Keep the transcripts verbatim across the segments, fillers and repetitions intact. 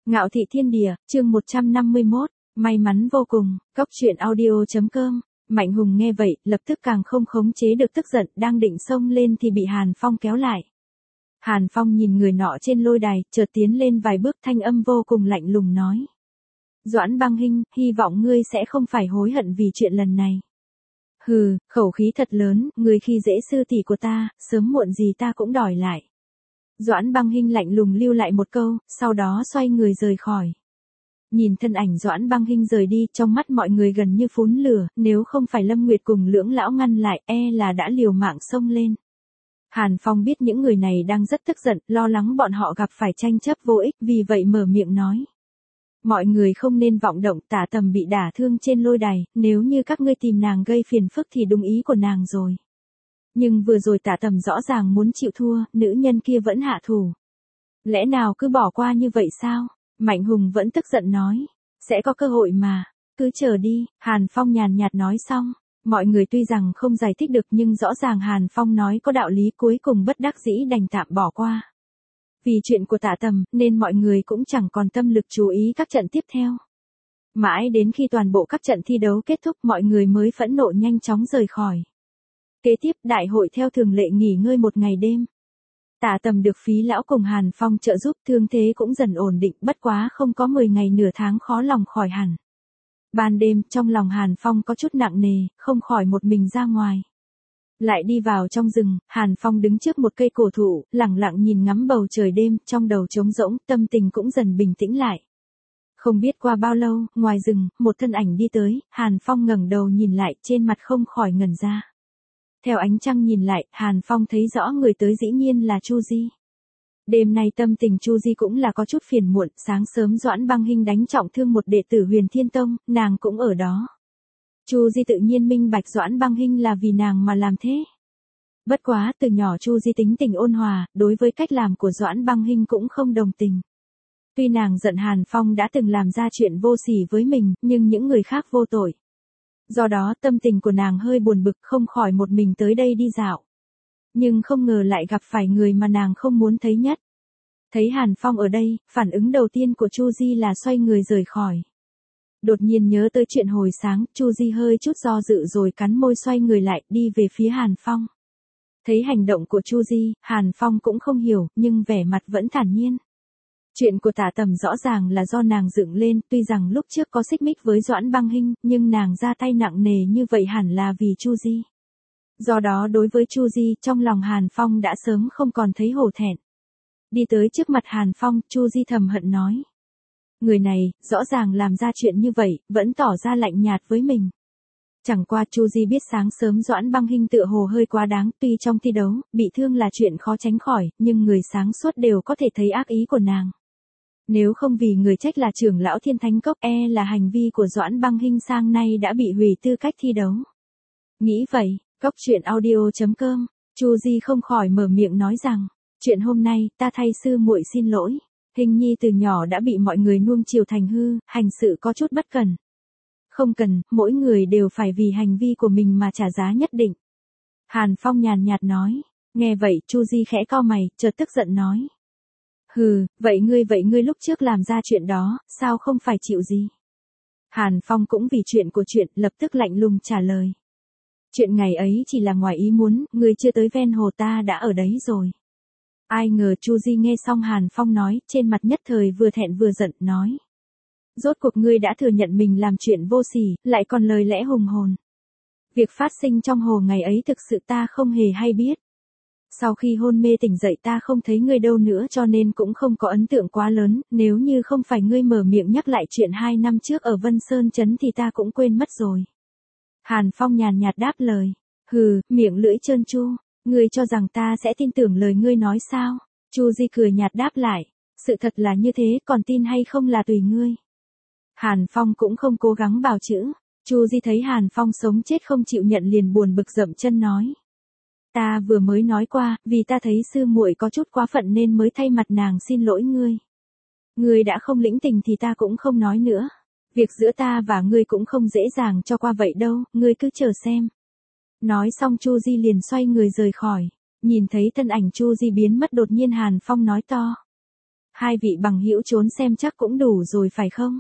Ngạo thị thiên địa, chương một trăm năm mươi mốt, may mắn vô cùng, cóc truyện audio chấm com. Mạnh Hùng nghe vậy, lập tức càng không khống chế được tức giận, đang định xông lên thì bị Hàn Phong kéo lại. Hàn Phong nhìn người nọ trên lôi đài, chợt tiến lên vài bước, thanh âm vô cùng lạnh lùng nói. Doãn Băng Hinh, hy vọng ngươi sẽ không phải hối hận vì chuyện lần này. Hừ, khẩu khí thật lớn, ngươi khi dễ sư tỷ của ta, sớm muộn gì ta cũng đòi lại. Doãn Băng Hinh lạnh lùng lưu lại một câu, sau đó xoay người rời khỏi. Nhìn thân ảnh Doãn Băng Hinh rời đi, trong mắt mọi người gần như phún lửa, nếu không phải Lâm Nguyệt cùng Lưỡng lão ngăn lại, e là đã liều mạng xông lên. Hàn Phong biết những người này đang rất tức giận, lo lắng bọn họ gặp phải tranh chấp vô ích, vì vậy mở miệng nói. Mọi người không nên vọng động, Tả Tầm bị đả thương trên lôi đài, nếu như các ngươi tìm nàng gây phiền phức thì đúng ý của nàng rồi. Nhưng vừa rồi Tả Tầm rõ ràng muốn chịu thua, nữ nhân kia vẫn hạ thủ. Lẽ nào cứ bỏ qua như vậy sao? Mạnh Hùng vẫn tức giận nói. Sẽ có cơ hội mà, cứ chờ đi, Hàn Phong nhàn nhạt nói xong. Mọi người tuy rằng không giải thích được nhưng rõ ràng Hàn Phong nói có đạo lý, cuối cùng bất đắc dĩ đành tạm bỏ qua. Vì chuyện của Tả Tầm, nên mọi người cũng chẳng còn tâm lực chú ý các trận tiếp theo. Mãi đến khi toàn bộ các trận thi đấu kết thúc, mọi người mới phẫn nộ nhanh chóng rời khỏi. Kế tiếp, đại hội theo thường lệ nghỉ ngơi một ngày đêm. Tả Tầm được Phí lão cùng Hàn Phong trợ giúp, thương thế cũng dần ổn định, bất quá không có mười ngày nửa tháng khó lòng khỏi hẳn. Ban đêm, trong lòng Hàn Phong có chút nặng nề, không khỏi một mình ra ngoài. Lại đi vào trong rừng, Hàn Phong đứng trước một cây cổ thụ, lặng lặng nhìn ngắm bầu trời đêm, trong đầu trống rỗng, tâm tình cũng dần bình tĩnh lại. Không biết qua bao lâu, ngoài rừng, một thân ảnh đi tới, Hàn Phong ngẩng đầu nhìn lại, trên mặt không khỏi ngẩn ra. Theo ánh trăng nhìn lại, Hàn Phong thấy rõ người tới dĩ nhiên là Chu Di. Đêm nay tâm tình Chu Di cũng là có chút phiền muộn, sáng sớm Doãn Băng Hinh đánh trọng thương một đệ tử Huyền Thiên Tông, nàng cũng ở đó. Chu Di tự nhiên minh bạch Doãn Băng Hinh là vì nàng mà làm thế. Bất quá từ nhỏ Chu Di tính tình ôn hòa, đối với cách làm của Doãn Băng Hinh cũng không đồng tình. Tuy nàng giận Hàn Phong đã từng làm ra chuyện vô sỉ với mình, nhưng những người khác vô tội. Do đó tâm tình của nàng hơi buồn bực, không khỏi một mình tới đây đi dạo. Nhưng không ngờ lại gặp phải người mà nàng không muốn thấy nhất. Thấy Hàn Phong ở đây, phản ứng đầu tiên của Chu Di là xoay người rời khỏi. Đột nhiên nhớ tới chuyện hồi sáng, Chu Di hơi chút do dự rồi cắn môi xoay người lại, đi về phía Hàn Phong. Thấy hành động của Chu Di, Hàn Phong cũng không hiểu, nhưng vẻ mặt vẫn thản nhiên. Chuyện của Tả Tầm rõ ràng là do nàng dựng lên, tuy rằng lúc trước có xích mích với Doãn Băng Hinh, nhưng nàng ra tay nặng nề như vậy hẳn là vì Chu Di. Do đó đối với Chu Di, trong lòng Hàn Phong đã sớm không còn thấy hổ thẹn. Đi tới trước mặt Hàn Phong, Chu Di thầm hận nói. Người này, rõ ràng làm ra chuyện như vậy, vẫn tỏ ra lạnh nhạt với mình. Chẳng qua Chu Di biết sáng sớm Doãn Băng Hinh tựa hồ hơi quá đáng, tuy trong thi đấu, bị thương là chuyện khó tránh khỏi, nhưng người sáng suốt đều có thể thấy ác ý của nàng. Nếu không vì người trách là trưởng lão Thiên Thánh Cốc, e là hành vi của Doãn Băng Hinh sang nay đã bị hủy tư cách thi đấu. Nghĩ vậy, cóc truyện audio chấm com, Chu Di không khỏi mở miệng nói rằng, chuyện hôm nay, ta thay sư muội xin lỗi. Hình nhi từ nhỏ đã bị mọi người nuông chiều thành hư, hành sự có chút bất cần. Không cần, mỗi người đều phải vì hành vi của mình mà trả giá nhất định. Hàn Phong nhàn nhạt nói, nghe vậy Chu Di khẽ cau mày, chợt tức giận nói. Hừ, vậy ngươi vậy ngươi lúc trước làm ra chuyện đó, sao không phải chịu gì? Hàn Phong cũng vì chuyện của chuyện, lập tức lạnh lùng trả lời. Chuyện ngày ấy chỉ là ngoài ý muốn, ngươi chưa tới ven hồ ta đã ở đấy rồi. Ai ngờ Chu Di nghe xong Hàn Phong nói, trên mặt nhất thời vừa thẹn vừa giận, nói. Rốt cuộc ngươi đã thừa nhận mình làm chuyện vô sỉ, lại còn lời lẽ hùng hồn. Việc phát sinh trong hồ ngày ấy thực sự ta không hề hay biết. Sau khi hôn mê tỉnh dậy ta không thấy ngươi đâu nữa cho nên cũng không có ấn tượng quá lớn, nếu như không phải ngươi mở miệng nhắc lại chuyện hai năm trước ở Vân Sơn Trấn thì ta cũng quên mất rồi. Hàn Phong nhàn nhạt đáp lời, hừ, miệng lưỡi trơn tru, ngươi cho rằng ta sẽ tin tưởng lời ngươi nói sao? Chu Di cười nhạt đáp lại, sự thật là như thế, còn tin hay không là tùy ngươi. Hàn Phong cũng không cố gắng bào chữa, Chu Di thấy Hàn Phong sống chết không chịu nhận liền buồn bực dậm chân nói. Ta vừa mới nói qua, vì ta thấy sư muội có chút quá phận nên mới thay mặt nàng xin lỗi ngươi. Ngươi đã không lĩnh tình thì ta cũng không nói nữa. Việc giữa ta và ngươi cũng không dễ dàng cho qua vậy đâu, ngươi cứ chờ xem. Nói xong Chu Di liền xoay người rời khỏi. Nhìn thấy thân ảnh Chu Di biến mất đột nhiên Hàn Phong nói to. Hai vị bằng hữu trốn xem chắc cũng đủ rồi phải không?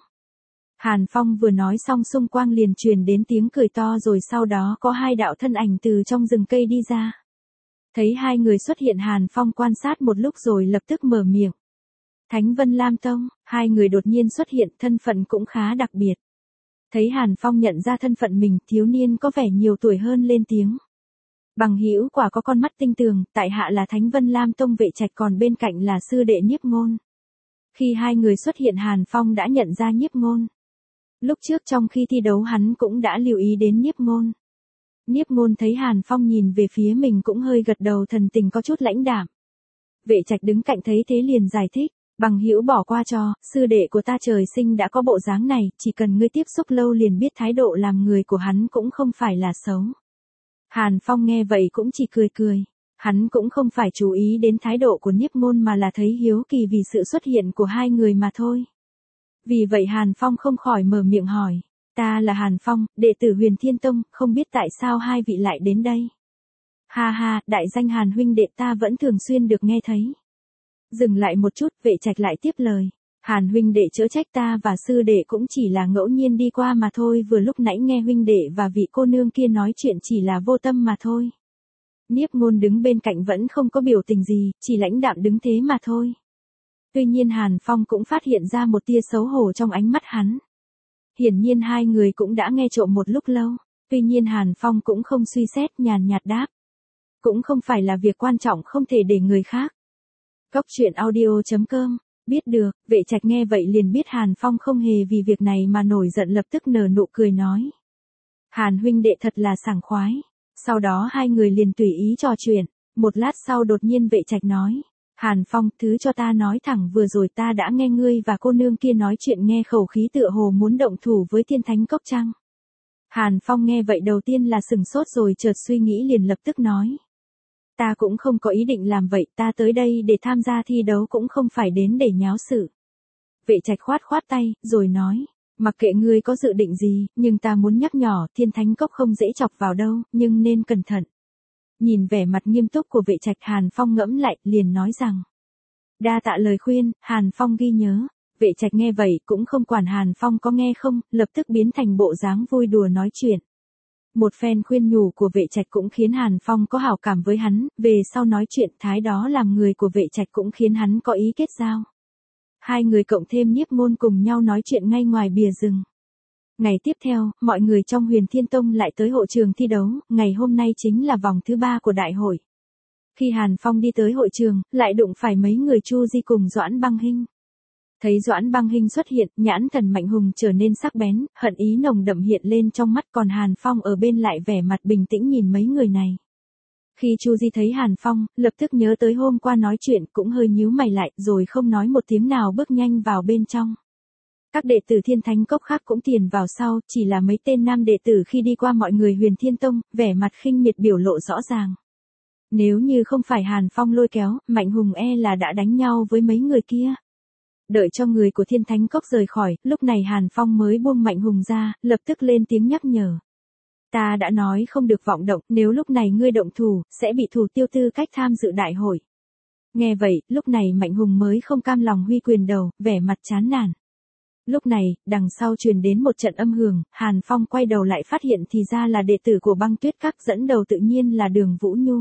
Hàn Phong vừa nói xong xung quanh liền truyền đến tiếng cười to rồi sau đó có hai đạo thân ảnh từ trong rừng cây đi ra. Thấy hai người xuất hiện Hàn Phong quan sát một lúc rồi lập tức mở miệng. Thánh Vân Lam Tông, hai người đột nhiên xuất hiện thân phận cũng khá đặc biệt. Thấy Hàn Phong nhận ra thân phận mình, thiếu niên có vẻ nhiều tuổi hơn lên tiếng. Bằng hữu quả có con mắt tinh tường, tại hạ là Thánh Vân Lam Tông Vệ Trạch còn bên cạnh là sư đệ Nhiếp Ngôn. Khi hai người xuất hiện Hàn Phong đã nhận ra Nhiếp Ngôn. Lúc trước trong khi thi đấu hắn cũng đã lưu ý đến Nhiếp Ngôn. Nhiếp Ngôn thấy Hàn Phong nhìn về phía mình cũng hơi gật đầu thần tình có chút lãnh đạm. Vệ Trạch đứng cạnh thấy thế liền giải thích, bằng hữu bỏ qua cho, sư đệ của ta trời sinh đã có bộ dáng này, chỉ cần ngươi tiếp xúc lâu liền biết thái độ làm người của hắn cũng không phải là xấu. Hàn Phong nghe vậy cũng chỉ cười cười, hắn cũng không phải chú ý đến thái độ của Nhiếp Ngôn mà là thấy hiếu kỳ vì sự xuất hiện của hai người mà thôi. Vì vậy Hàn Phong không khỏi mở miệng hỏi, ta là Hàn Phong, đệ tử Huyền Thiên Tông, không biết tại sao hai vị lại đến đây. Ha ha, đại danh Hàn huynh đệ ta vẫn thường xuyên được nghe thấy. Dừng lại một chút, Vệ Trạch lại tiếp lời, Hàn huynh đệ chớ trách ta và sư đệ cũng chỉ là ngẫu nhiên đi qua mà thôi, vừa lúc nãy nghe huynh đệ và vị cô nương kia nói chuyện chỉ là vô tâm mà thôi. Nhiếp Ngôn đứng bên cạnh vẫn không có biểu tình gì, chỉ lãnh đạm đứng thế mà thôi. Tuy nhiên Hàn Phong cũng phát hiện ra một tia xấu hổ trong ánh mắt hắn. Hiển nhiên hai người cũng đã nghe trộm một lúc lâu, tuy nhiên Hàn Phong cũng không suy xét, nhàn nhạt đáp. Cũng không phải là việc quan trọng không thể để người khác. Cốc truyện audio chấm com, biết được, Vệ Trạch nghe vậy liền biết Hàn Phong không hề vì việc này mà nổi giận, lập tức nở nụ cười nói. Hàn huynh đệ thật là sảng khoái. Sau đó hai người liền tùy ý trò chuyện, một lát sau đột nhiên Vệ Trạch nói. Hàn Phong, thứ cho ta nói thẳng, vừa rồi ta đã nghe ngươi và cô nương kia nói chuyện, nghe khẩu khí tựa hồ muốn động thủ với Thiên Thánh Cốc chăng? Hàn Phong nghe vậy đầu tiên là sừng sốt rồi chợt suy nghĩ liền lập tức nói. Ta cũng không có ý định làm vậy, ta tới đây để tham gia thi đấu cũng không phải đến để nháo sự. Vệ Trạch khoát khoát tay, rồi nói. Mặc kệ ngươi có dự định gì, nhưng ta muốn nhắc nhỏ, Thiên Thánh Cốc không dễ chọc vào đâu, nhưng nên cẩn thận. Nhìn vẻ mặt nghiêm túc của Vệ Trạch, Hàn Phong ngẫm lại, liền nói rằng. Đa tạ lời khuyên, Hàn Phong ghi nhớ. Vệ Trạch nghe vậy cũng không quản Hàn Phong có nghe không, lập tức biến thành bộ dáng vui đùa nói chuyện. Một phen khuyên nhủ của Vệ Trạch cũng khiến Hàn Phong có hảo cảm với hắn, về sau nói chuyện thái đó làm người của Vệ Trạch cũng khiến hắn có ý kết giao. Hai người cộng thêm Nhiếp Ngôn cùng nhau nói chuyện ngay ngoài bìa rừng. Ngày tiếp theo, mọi người trong Huyền Thiên Tông lại tới hội trường thi đấu, ngày hôm nay chính là vòng thứ ba của đại hội. Khi Hàn Phong đi tới hội trường, lại đụng phải mấy người Chu Di cùng Doãn Băng Hinh. Thấy Doãn Băng Hinh xuất hiện, nhãn thần Mạnh Hùng trở nên sắc bén, hận ý nồng đậm hiện lên trong mắt, còn Hàn Phong ở bên lại vẻ mặt bình tĩnh nhìn mấy người này. Khi Chu Di thấy Hàn Phong, lập tức nhớ tới hôm qua nói chuyện, cũng hơi nhíu mày lại, rồi không nói một tiếng nào bước nhanh vào bên trong. Các đệ tử Thiên Thánh Cốc khác cũng tiền vào sau, chỉ là mấy tên nam đệ tử khi đi qua mọi người Huyền Thiên Tông, vẻ mặt khinh miệt biểu lộ rõ ràng. Nếu như không phải Hàn Phong lôi kéo, Mạnh Hùng e là đã đánh nhau với mấy người kia. Đợi cho người của Thiên Thánh Cốc rời khỏi, lúc này Hàn Phong mới buông Mạnh Hùng ra, lập tức lên tiếng nhắc nhở. Ta đã nói không được vọng động, nếu lúc này ngươi động thủ, sẽ bị thủ tiêu tư cách tham dự đại hội. Nghe vậy, lúc này Mạnh Hùng mới không cam lòng huy quyền đầu, vẻ mặt chán nản. Lúc này, đằng sau truyền đến một trận âm hưởng, Hàn Phong quay đầu lại phát hiện thì ra là đệ tử của Băng Tuyết Các, dẫn đầu tự nhiên là Đường Vũ Nhu.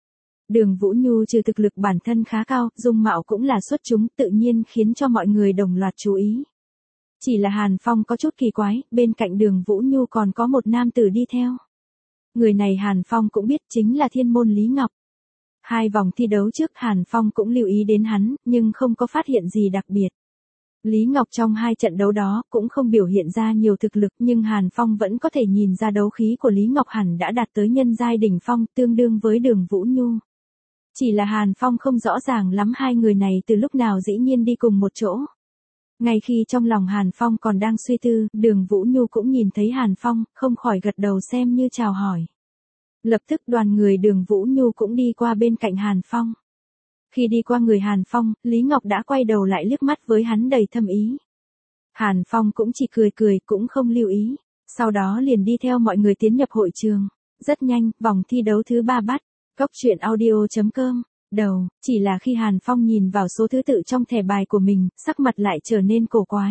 Đường Vũ Nhu trừ thực lực bản thân khá cao, dung mạo cũng là xuất chúng, tự nhiên khiến cho mọi người đồng loạt chú ý. Chỉ là Hàn Phong có chút kỳ quái, bên cạnh Đường Vũ Nhu còn có một nam tử đi theo. Người này Hàn Phong cũng biết chính là Thiên Môn Lý Ngọc. Hai vòng thi đấu trước Hàn Phong cũng lưu ý đến hắn, nhưng không có phát hiện gì đặc biệt. Lý Ngọc trong hai trận đấu đó cũng không biểu hiện ra nhiều thực lực, nhưng Hàn Phong vẫn có thể nhìn ra đấu khí của Lý Ngọc hẳn đã đạt tới nhân giai đỉnh phong, tương đương với Đường Vũ Nhu. Chỉ là Hàn Phong không rõ ràng lắm hai người này từ lúc nào dĩ nhiên đi cùng một chỗ. Ngay khi trong lòng Hàn Phong còn đang suy tư, Đường Vũ Nhu cũng nhìn thấy Hàn Phong, không khỏi gật đầu xem như chào hỏi. Lập tức đoàn người Đường Vũ Nhu cũng đi qua bên cạnh Hàn Phong. Khi đi qua người Hàn Phong, Lý Ngọc đã quay đầu lại liếc mắt với hắn đầy thâm ý. Hàn Phong cũng chỉ cười cười, cũng không lưu ý. Sau đó liền đi theo mọi người tiến nhập hội trường. Rất nhanh, vòng thi đấu thứ ba bắt. Cốc truyện audio chấm com đầu, chỉ là khi Hàn Phong nhìn vào số thứ tự trong thẻ bài của mình, sắc mặt lại trở nên cổ quái.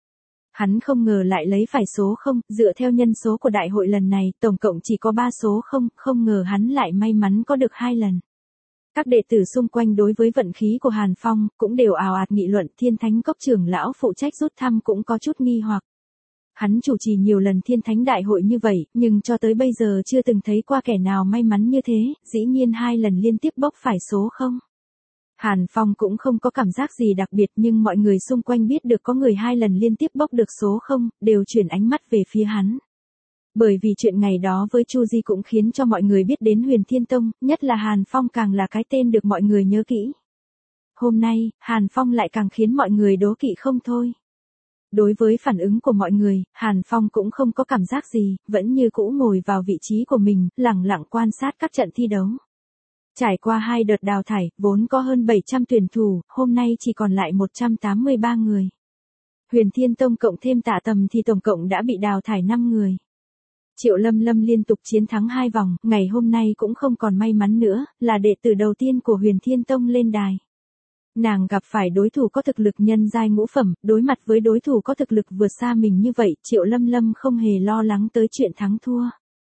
Hắn không ngờ lại lấy phải số không, dựa theo nhân số của đại hội lần này, tổng cộng chỉ có ba số không, không ngờ hắn lại may mắn có được hai lần. Các đệ tử xung quanh đối với vận khí của Hàn Phong, cũng đều ào ạt nghị luận. Thiên Thánh Cốc trưởng lão phụ trách rút thăm cũng có chút nghi hoặc. Hắn chủ trì nhiều lần Thiên Thánh đại hội như vậy, nhưng cho tới bây giờ chưa từng thấy qua kẻ nào may mắn như thế, dĩ nhiên hai lần liên tiếp bốc phải số không. Hàn Phong cũng không có cảm giác gì đặc biệt, nhưng mọi người xung quanh biết được có người hai lần liên tiếp bốc được số không, đều chuyển ánh mắt về phía hắn. Bởi vì chuyện ngày đó với Chu Di cũng khiến cho mọi người biết đến Huyền Thiên Tông, nhất là Hàn Phong càng là cái tên được mọi người nhớ kỹ. Hôm nay, Hàn Phong lại càng khiến mọi người đố kỵ không thôi. Đối với phản ứng của mọi người, Hàn Phong cũng không có cảm giác gì, vẫn như cũ ngồi vào vị trí của mình, lẳng lặng quan sát các trận thi đấu. Trải qua hai đợt đào thải, vốn có hơn bảy trăm tuyển thủ, hôm nay chỉ còn lại một trăm tám mươi ba người. Huyền Thiên Tông cộng thêm Tạ Tầm thì tổng cộng đã bị đào thải năm người. Triệu Lâm Lâm liên tục chiến thắng hai vòng, ngày hôm nay cũng không còn may mắn nữa, là đệ tử đầu tiên của Huyền Thiên Tông lên đài. Nàng gặp phải đối thủ có thực lực nhân giai ngũ phẩm, đối mặt với đối thủ có thực lực vượt xa mình như vậy, Triệu Lâm Lâm không hề lo lắng tới chuyện thắng thua.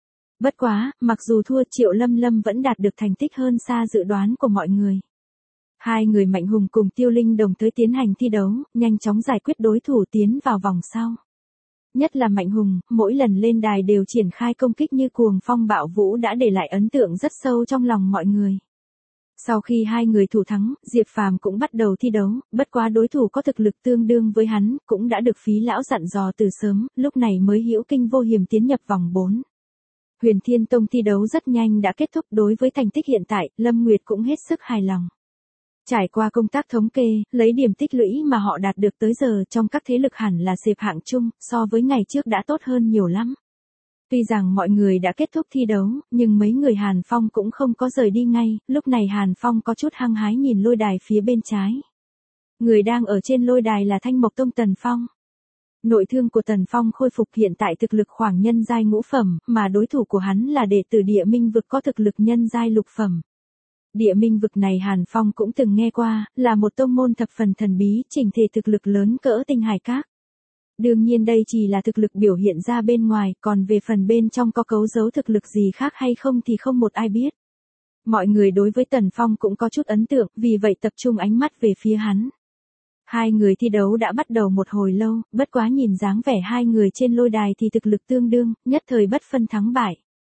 Bất quá, mặc dù thua, Triệu Lâm Lâm vẫn đạt được thành tích hơn xa dự đoán của mọi người. Hai người Mạnh Hùng cùng Tiêu Linh đồng tới tiến hành thi đấu, nhanh chóng giải quyết đối thủ tiến vào vòng sau. Nhất là Mạnh Hùng, mỗi lần lên đài đều triển khai công kích như cuồng phong bạo vũ đã để lại ấn tượng rất sâu trong lòng mọi người. Sau khi hai người thủ thắng, Diệp Phàm cũng bắt đầu thi đấu, bất quá đối thủ có thực lực tương đương với hắn, cũng đã được Phí lão dặn dò từ sớm, lúc này mới hữu kinh vô hiểm tiến nhập vòng bốn. Huyền Thiên Tông thi đấu rất nhanh đã kết thúc. Đối với thành tích hiện tại, Lâm Nguyệt cũng hết sức hài lòng. Trải qua công tác thống kê, lấy điểm tích lũy mà họ đạt được tới giờ trong các thế lực hẳn là xếp hạng chung, so với ngày trước đã tốt hơn nhiều lắm. Tuy rằng mọi người đã kết thúc thi đấu, nhưng mấy người Hàn Phong cũng không có rời đi ngay, lúc này Hàn Phong có chút hăng hái nhìn lôi đài phía bên trái. Người đang ở trên lôi đài là Thanh Mộc Tông Tần Phong. Nội thương của Tần Phong khôi phục, hiện tại thực lực khoảng nhân giai ngũ phẩm, mà đối thủ của hắn là đệ tử Địa Minh Vực có thực lực nhân giai lục phẩm. Địa Minh Vực này Hàn Phong cũng từng nghe qua, là một tông môn thập phần thần bí, chỉnh thể thực lực lớn cỡ Tinh Hải Các. Đương nhiên đây chỉ là thực lực biểu hiện ra bên ngoài, còn về phần bên trong có cấu giấu thực lực gì khác hay không thì không một ai biết. Mọi người đối với Tần Phong cũng có chút ấn tượng, vì vậy tập trung ánh mắt về phía hắn. Hai người thi đấu đã bắt đầu một hồi lâu, bất quá nhìn dáng vẻ hai người trên lôi đài thì thực lực tương đương, nhất thời bất phân thắng bại.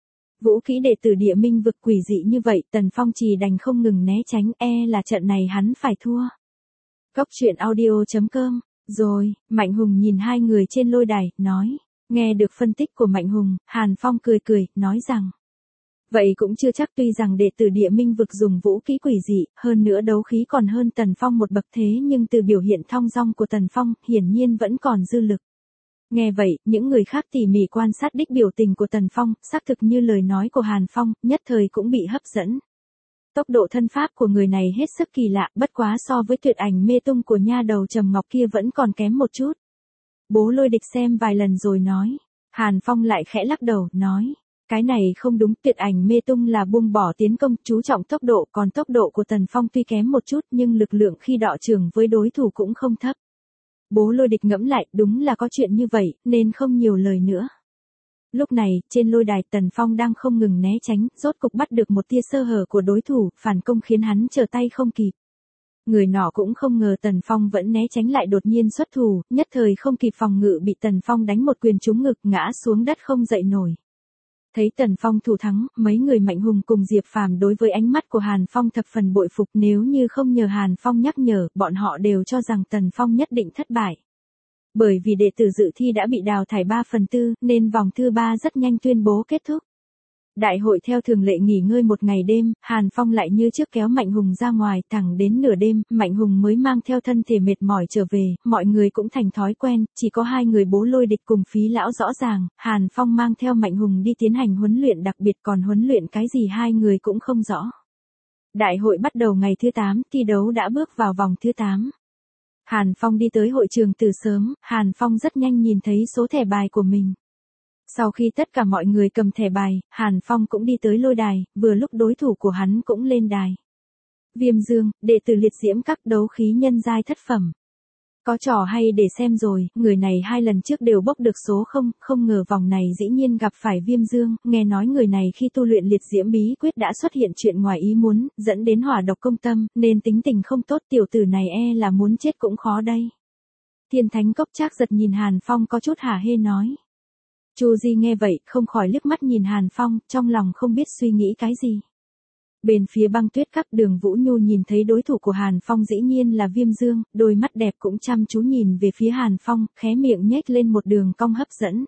Vũ kỹ đệ tử Địa Minh Vực quỷ dị như vậy, Tần Phong chỉ đành không ngừng né tránh, e là trận này hắn phải thua. Cốc truyện audio chấm com. Rồi, Mạnh Hùng nhìn hai người trên lôi đài, nói. Nghe được phân tích của Mạnh Hùng, Hàn Phong cười cười, nói rằng. Vậy cũng chưa chắc, tuy rằng đệ tử Địa Minh Vực dùng vũ kỹ quỷ dị, hơn nữa đấu khí còn hơn Tần Phong một bậc, thế nhưng từ biểu hiện thong dong của Tần Phong, hiển nhiên vẫn còn dư lực. Nghe vậy, những người khác tỉ mỉ quan sát đích biểu tình của Tần Phong, xác thực như lời nói của Hàn Phong, nhất thời cũng bị hấp dẫn. Tốc độ thân pháp của người này hết sức kỳ lạ, bất quá so với Tuyệt Ảnh Mê Tung của nha đầu Trầm Ngọc kia vẫn còn kém một chút. Bố Lôi Địch xem vài lần rồi nói. Hàn Phong lại khẽ lắc đầu, nói. Cái này không đúng, Tuyệt Ảnh Mê Tung là buông bỏ tiến công, chú trọng tốc độ, còn tốc độ của Tần Phong tuy kém một chút nhưng lực lượng khi đọ trường với đối thủ cũng không thấp. Bố Lôi Địch ngẫm lại, đúng là có chuyện như vậy, nên không nhiều lời nữa. Lúc này, trên lôi đài Tần Phong đang không ngừng né tránh, rốt cục bắt được một tia sơ hở của đối thủ, phản công khiến hắn trở tay không kịp. Người nọ cũng không ngờ Tần Phong vẫn né tránh lại đột nhiên xuất thủ, nhất thời không kịp phòng ngự bị Tần Phong đánh một quyền trúng ngực, ngã xuống đất không dậy nổi. Thấy Tần Phong thủ thắng, mấy người Mạnh Hùng cùng Diệp Phàm đối với ánh mắt của Hàn Phong thập phần bội phục, nếu như không nhờ Hàn Phong nhắc nhở, bọn họ đều cho rằng Tần Phong nhất định thất bại. Bởi vì đệ tử dự thi đã bị đào thải ba phần tư, nên vòng thứ ba rất nhanh tuyên bố kết thúc. Đại hội theo thường lệ nghỉ ngơi một ngày đêm, Hàn Phong lại như trước kéo Mạnh Hùng ra ngoài, thẳng đến nửa đêm, Mạnh Hùng mới mang theo thân thể mệt mỏi trở về, mọi người cũng thành thói quen, chỉ có hai người Bố Lôi Địch cùng Phí lão rõ ràng, Hàn Phong mang theo Mạnh Hùng đi tiến hành huấn luyện đặc biệt, còn huấn luyện cái gì hai người cũng không rõ. Đại hội bắt đầu ngày thứ tám, thi đấu đã bước vào vòng thứ tám. Hàn Phong đi tới hội trường từ sớm, Hàn Phong rất nhanh nhìn thấy số thẻ bài của mình. Sau khi tất cả mọi người cầm thẻ bài, Hàn Phong cũng đi tới lôi đài, vừa lúc đối thủ của hắn cũng lên đài. Viêm Dương, đệ tử liệt diễm các đấu khí nhân giai thất phẩm. Có trò hay để xem rồi, người này hai lần trước đều bốc được số không, không ngờ vòng này dĩ nhiên gặp phải Viêm Dương, nghe nói người này khi tu luyện liệt diễm bí quyết đã xuất hiện chuyện ngoài ý muốn, dẫn đến hỏa độc công tâm, nên tính tình không tốt, tiểu tử này e là muốn chết cũng khó đây. Thiên Thánh Cốc Trác Giật nhìn Hàn Phong có chút hả hê nói. Chu Di nghe vậy, không khỏi liếc mắt nhìn Hàn Phong, trong lòng không biết suy nghĩ cái gì. Bên phía Băng Tuyết Các, Đường Vũ Nhu nhìn thấy đối thủ của Hàn Phong dĩ nhiên là Viêm Dương, đôi mắt đẹp cũng chăm chú nhìn về phía Hàn Phong, khóe miệng nhếch lên một đường cong hấp dẫn.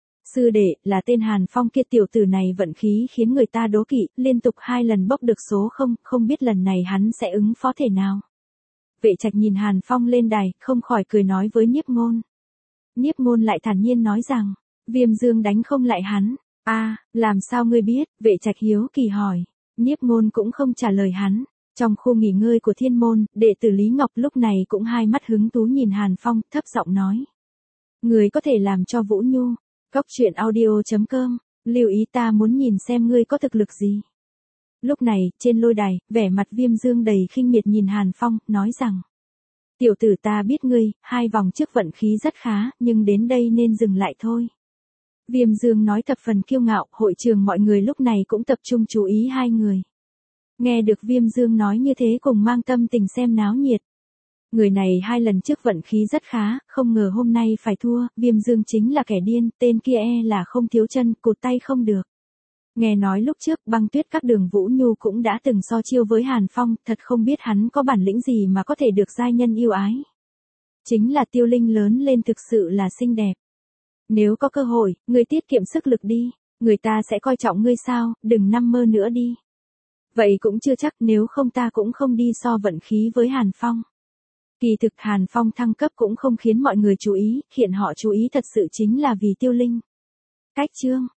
Sư đệ, là tên Hàn Phong kia, tiểu tử này vận khí khiến người ta đố kỵ, liên tục hai lần bốc được số không, không biết lần này hắn sẽ ứng phó thể nào. Vệ Trạch nhìn Hàn Phong lên đài, không khỏi cười nói với Nhiếp Ngôn. Nhiếp Ngôn lại thản nhiên nói rằng, Viêm Dương đánh không lại hắn. A, à, làm sao ngươi biết? Vệ Trạch hiếu kỳ hỏi. Nhiếp Ngôn cũng không trả lời hắn. Trong khu nghỉ ngơi của Thiên Môn, đệ tử Lý Ngọc lúc này cũng hai mắt hứng thú nhìn Hàn Phong, thấp giọng nói. Ngươi có thể làm cho Vũ Nhu. Cốc truyện audio chấm com, lưu ý ta muốn nhìn xem ngươi có thực lực gì. Lúc này, trên lôi đài, vẻ mặt Viêm Dương đầy khinh miệt nhìn Hàn Phong, nói rằng. Tiểu tử ta biết ngươi, hai vòng trước vận khí rất khá, nhưng đến đây nên dừng lại thôi. Viêm Dương nói thập phần kiêu ngạo, hội trường mọi người lúc này cũng tập trung chú ý hai người. Nghe được Viêm Dương nói như thế cùng mang tâm tình xem náo nhiệt. Người này hai lần trước vận khí rất khá, không ngờ hôm nay phải thua, Viêm Dương chính là kẻ điên, tên kia e là không thiếu chân, cụt tay không được. Nghe nói lúc trước Băng Tuyết Các Đường Vũ Nhu cũng đã từng so chiêu với Hàn Phong, thật không biết hắn có bản lĩnh gì mà có thể được giai nhân yêu ái. Chính là Tiêu Linh lớn lên thực sự là xinh đẹp. Nếu có cơ hội, ngươi tiết kiệm sức lực đi, người ta sẽ coi trọng ngươi sao, đừng nằm mơ nữa đi. Vậy cũng chưa chắc, nếu không ta cũng không đi so vận khí với Hàn Phong. Kỳ thực Hàn Phong thăng cấp cũng không khiến mọi người chú ý, khiến họ chú ý thật sự chính là vì Tiêu Linh. Cách chương